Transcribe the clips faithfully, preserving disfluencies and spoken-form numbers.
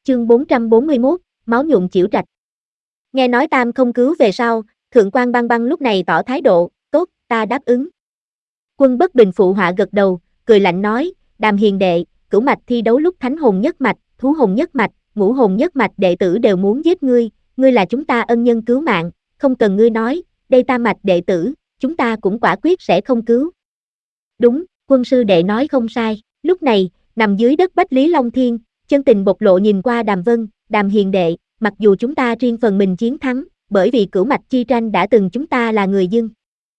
chương bốn trăm bốn mươi mốt, máu nhuộm chiểu trạch. Nghe nói Tam không cứu về sau, Thượng quan Băng Băng lúc này tỏ thái độ, tốt, ta đáp ứng. Quân Bất Bình phụ họa gật đầu, cười lạnh nói, Đàm hiền đệ, cửu mạch thi đấu lúc thánh hồn nhất mạch, thú hồn nhất mạch, ngũ hồn nhất mạch đệ tử đều muốn giết ngươi, ngươi là chúng ta ân nhân cứu mạng, không cần ngươi nói, đây tam mạch đệ tử, chúng ta cũng quả quyết sẽ không cứu. Đúng, quân sư đệ nói không sai, lúc này, nằm dưới đất Bách Lý Long Thiên, chân tình bộc lộ nhìn qua Đàm Vân, Đàm hiền đệ, mặc dù chúng ta riêng phần mình chiến thắng, bởi vì cửu mạch chi tranh đã từng chúng ta là người dân.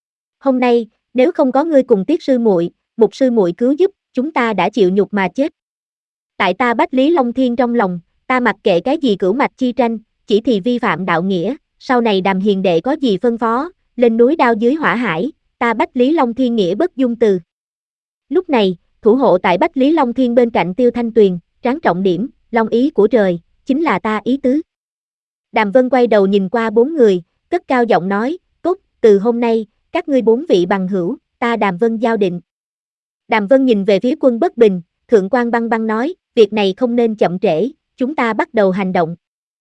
Hôm nay, nếu không có ngươi cùng Tiết sư muội, Mục sư muội cứu giúp, chúng ta đã chịu nhục mà chết. Tại ta Bách Lý Long Thiên trong lòng, ta mặc kệ cái gì cửu mạch chi tranh, chỉ thì vi phạm đạo nghĩa, sau này Đàm hiền đệ có gì phân phó, lên núi đao dưới hỏa hải, ta Bách Lý Long Thiên nghĩa bất dung từ. Lúc này, thủ hộ tại Bách Lý Long Thiên bên cạnh Tiêu Thanh Tuyền, tráng trọng điểm, long ý của trời, chính là ta ý tứ. Đàm Vân quay đầu nhìn qua bốn người, cất cao giọng nói, tốt, từ hôm nay, các ngươi bốn vị bằng hữu, ta Đàm Vân giao định. Đàm Vân nhìn về phía Quân Bất Bình, Thượng quan Băng Băng nói, việc này không nên chậm trễ, chúng ta bắt đầu hành động.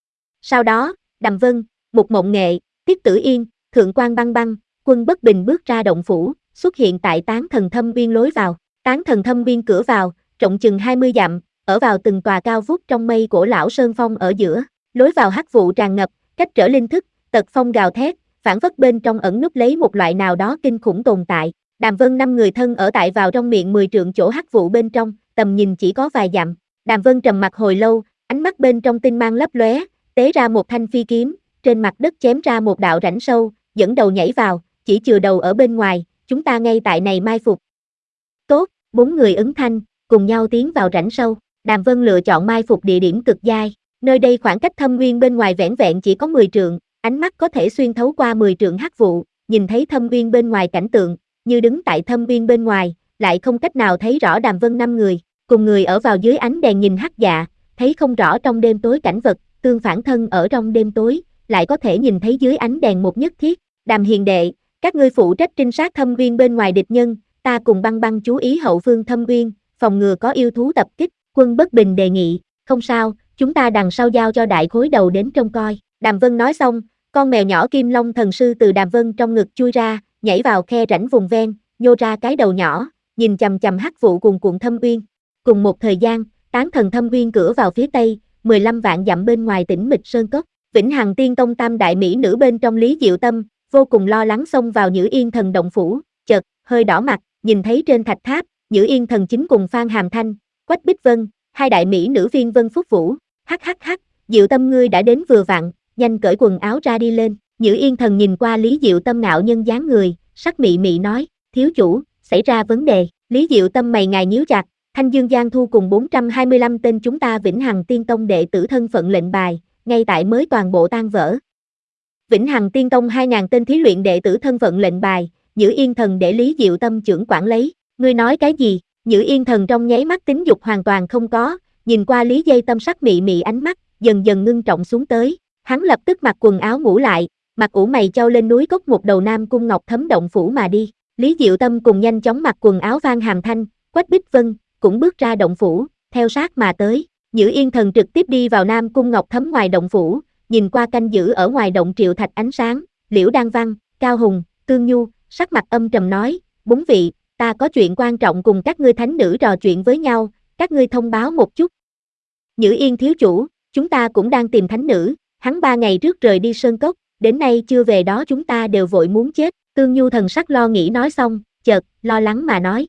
Sau đó, Đàm Vân, Mục Mộng Nghệ, Tiết Tử Yên, Thượng quan Băng Băng, Quân Bất Bình bước ra động phủ, xuất hiện tại Tán Thần Thâm Viên lối vào. Tán Thần Thâm Viên cửa vào, rộng chừng hai mươi dặm, ở vào từng tòa cao vút trong mây cổ lão sơn phong ở giữa, lối vào hắc vụ tràn ngập, cách trở linh thức, tật phong gào thét, phản phất bên trong ẩn núp lấy một loại nào đó kinh khủng tồn tại. Đàm Vân năm người thân ở tại vào trong miệng mười trượng chỗ hắc vụ bên trong, tầm nhìn chỉ có vài dặm. Đàm Vân trầm mặc hồi lâu, ánh mắt bên trong tinh mang lấp lóe, tế ra một thanh phi kiếm, trên mặt đất chém ra một đạo rãnh sâu, dẫn đầu nhảy vào, chỉ chừa đầu ở bên ngoài, chúng ta ngay tại này mai phục. Tốt, bốn người ứng thanh, cùng nhau tiến vào rãnh sâu. Đàm Vân lựa chọn mai phục địa điểm cực dai, nơi đây khoảng cách thâm nguyên bên ngoài vẻn vẹn chỉ có mười trượng, ánh mắt có thể xuyên thấu qua mười trượng hắc vụ, nhìn thấy thâm nguyên bên ngoài cảnh tượng, như đứng tại thâm nguyên bên ngoài, lại không cách nào thấy rõ Đàm Vân năm người, cùng người ở vào dưới ánh đèn nhìn hắc dạ, thấy không rõ trong đêm tối cảnh vật, tương phản thân ở trong đêm tối, lại có thể nhìn thấy dưới ánh đèn một nhất thiết. Đàm hiền đệ, các ngươi phụ trách trinh sát thâm nguyên bên ngoài địch nhân, ta cùng Băng Băng chú ý hậu phương thâm nguyên, phòng ngừa có yêu thú tập kích. Quân Bất Bình đề nghị, không sao, chúng ta đằng sau giao cho đại khối đầu đến trông coi. Đàm Vân nói xong, con mèo nhỏ Kim Long thần sư từ Đàm Vân trong ngực chui ra, nhảy vào khe rãnh vùng ven, nhô ra cái đầu nhỏ, nhìn chằm chằm hắc vụ cuồn cuộn thâm uyên. Cùng một thời gian, Tán Thần Thâm Uyên cửa vào phía tây, mười lăm vạn dặm bên ngoài tĩnh mịch sơn cốc, Vĩnh Hằng Tiên Tông tam đại mỹ nữ bên trong Lý Diệu Tâm, vô cùng lo lắng xông vào Nhữ Yên Thần động phủ, chợt hơi đỏ mặt, nhìn thấy trên thạch tháp, Nhữ Yên Thần chính cùng Phan Hàm Thanh, Quách Bích Vân, hai đại mỹ nữ viên Vân Phúc Vũ, hắc hắc hắc, Diệu Tâm ngươi đã đến vừa vặn, nhanh cởi quần áo ra đi lên. Nhữ Yên Thần nhìn qua Lý Diệu Tâm ngạo nhân dáng người, sắc mị mị nói, thiếu chủ, xảy ra vấn đề. Lý Diệu Tâm mày ngài nhíu chặt, Thanh Dương Giang Thu cùng bốn trăm hai mươi lăm tên chúng ta Vĩnh Hằng Tiên Tông đệ tử thân phận lệnh bài, ngay tại mới toàn bộ tan vỡ. Vĩnh Hằng Tiên Tông hai nghìn tên thí luyện đệ tử thân phận lệnh bài, Nhữ Yên Thần để Lý Diệu Tâm trưởng quản lấy. Ngươi nói cái gì? Nhữ Yên Thần trong nháy mắt tính dục hoàn toàn không có, nhìn qua Lý Dây Tâm sắc mị mị ánh mắt, dần dần ngưng trọng xuống tới. Hắn lập tức mặc quần áo ngủ lại, mặc ủ mày châu lên núi cốc một đầu Nam Cung Ngọc Thấm động phủ mà đi. Lý Diệu Tâm cùng nhanh chóng mặc quần áo Phan Hàm Thanh, Quách Bích Vân, cũng bước ra động phủ, theo sát mà tới. Nhữ Yên Thần trực tiếp đi vào Nam Cung Ngọc Thấm ngoài động phủ, nhìn qua canh giữ ở ngoài động Triệu Thạch ánh sáng, Liễu Đan Văn, Cao Hùng, Tương Nhu, sắc mặt âm trầm nói, bốn vị, ta có chuyện quan trọng cùng các ngươi thánh nữ trò chuyện với nhau, các ngươi thông báo một chút. Nhữ Yên thiếu chủ, chúng ta cũng đang tìm thánh nữ, hắn ba ngày trước rời đi sơn cốc, đến nay chưa về đó chúng ta đều vội muốn chết. Tương Nhu thần sắc lo nghĩ nói xong, chợt, lo lắng mà nói.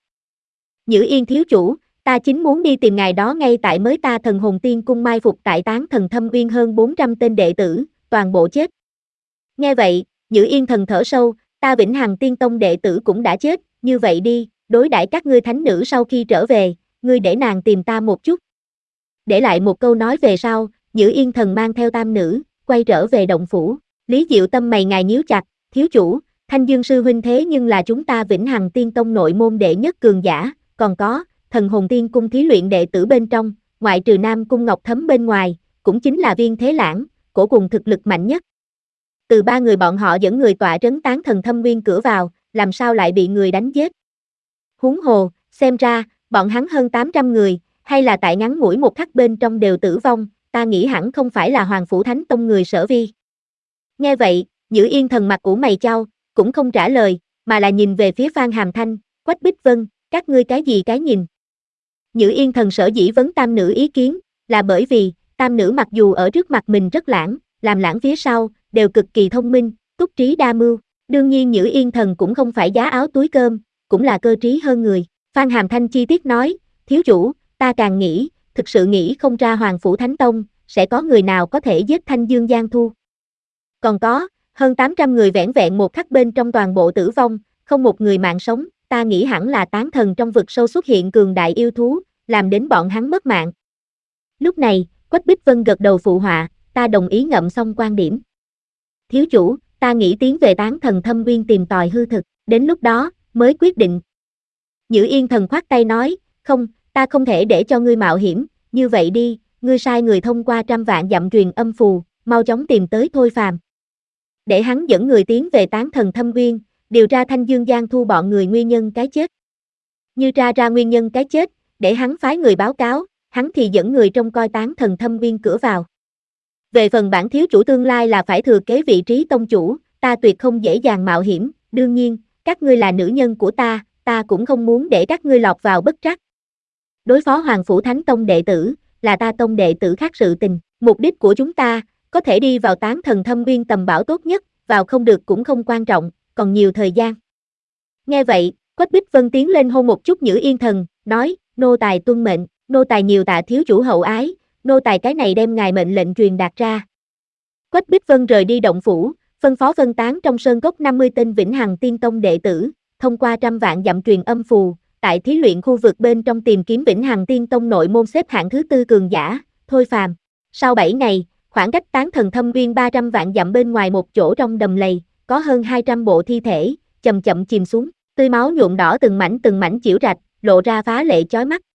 Nhữ Yên thiếu chủ, ta chính muốn đi tìm ngài đó ngay tại mới ta Thần Hồn Tiên Cung mai phục tại Tán Thần Thâm Uyên hơn bốn trăm tên đệ tử, toàn bộ chết. Nghe vậy, Nhữ Yên thần thở sâu, ta Vĩnh Hằng Tiên Tông đệ tử cũng đã chết, như vậy đi, đối đãi các ngươi thánh nữ sau khi trở về, ngươi để nàng tìm ta một chút. Để lại một câu nói về sau, Nhữ Yên thần mang theo tam nữ, quay trở về động phủ. Lý Diệu Tâm mày ngài nhíu chặt, thiếu chủ, Thanh Dương sư huynh thế nhưng là chúng ta Vĩnh Hằng Tiên Tông nội môn đệ nhất cường giả, còn có Thần Hồn Tiên Cung thí luyện đệ tử bên trong, ngoại trừ Nam Cung Ngọc Thấm bên ngoài, cũng chính là Viên Thế Lãng, cổ cùng thực lực mạnh nhất. Từ ba người bọn họ dẫn người tọa trấn Tán Thần Thâm Nguyên cửa vào, làm sao lại bị người đánh giết? Huống hồ, xem ra, bọn hắn hơn tám trăm người, hay là tại ngắn ngủi một khắc bên trong đều tử vong, ta nghĩ hẳn không phải là Hoàng Phủ Thánh Tông người Sở Vi. Nghe vậy, Nhữ Yên Thần mặt ủ mày chau, cũng không trả lời, mà là nhìn về phía Phan Hàm Thanh, Quách Bích Vân, các ngươi cái gì cái nhìn. Nhữ Yên Thần sở dĩ vấn tam nữ ý kiến, là bởi vì, tam nữ mặc dù ở trước mặt mình rất lãng, làm lãng phía sau, đều cực kỳ thông minh, túc trí đa mưu. Đương nhiên Nhữ Yên Thần cũng không phải giá áo túi cơm, cũng là cơ trí hơn người. Phan Hàm Thanh chi tiết nói, thiếu chủ, ta càng nghĩ, thực sự nghĩ không ra Hoàng Phủ Thánh Tông, sẽ có người nào có thể giết Thanh Dương Giang Thu. Còn có, hơn tám trăm người vẻn vẹn một khắc bên trong toàn bộ tử vong, không một người mạng sống, ta nghĩ hẳn là tán thần trong vực sâu xuất hiện cường đại yêu thú, làm đến bọn hắn mất mạng. Lúc này, Quách Bích Vân gật đầu phụ họa, ta đồng ý ngậm xong quan điểm. Thiếu chủ, ta nghĩ tiến về tán thần thâm uyên tìm tòi hư thực, đến lúc đó, mới quyết định. Nhữ Yên Thần khoát tay nói, không, ta không thể để cho ngươi mạo hiểm, như vậy đi, ngươi sai người thông qua trăm vạn dặm truyền âm phù, mau chóng tìm tới Thôi Phàm. Để hắn dẫn người tiến về tán thần thâm uyên, điều tra Thanh Dương Giang Thu bọn người nguyên nhân cái chết. Như tra ra nguyên nhân cái chết, để hắn phái người báo cáo, hắn thì dẫn người trông coi tán thần thâm uyên cửa vào. Về phần bản thiếu chủ tương lai là phải thừa kế vị trí tông chủ, ta tuyệt không dễ dàng mạo hiểm, đương nhiên, các ngươi là nữ nhân của ta, ta cũng không muốn để các ngươi lọt vào bất trắc. Đối phó Hoàng Phủ Thánh Tông đệ tử, là ta tông đệ tử khác sự tình, mục đích của chúng ta, có thể đi vào tán thần thâm uyên tầm bảo tốt nhất, vào không được cũng không quan trọng, còn nhiều thời gian. Nghe vậy, Quách Bích Vân tiến lên hôn một chút Nhữ Yên Thần, nói, nô tài tuân mệnh, nô tài nhiều tạ thiếu chủ hậu ái, nô tài cái này đem ngài mệnh lệnh truyền đạt ra. Quách Bích Vân rời đi động phủ, phân phó phân tán trong sơn cốc năm mươi tên Vĩnh Hằng Tiên Tông đệ tử, thông qua trăm vạn dặm truyền âm phù, tại thí luyện khu vực bên trong tìm kiếm Vĩnh Hằng Tiên Tông nội môn xếp hạng thứ tư cường giả, Thôi Phàm. Sau bảy ngày, khoảng cách tán thần thâm uyên ba trăm vạn dặm bên ngoài một chỗ trong đầm lầy, có hơn hai trăm bộ thi thể, chậm chậm chìm xuống, tươi máu nhuộm đỏ từng mảnh từng mảnh chiểu rạch, lộ ra phá lệ chói mắt.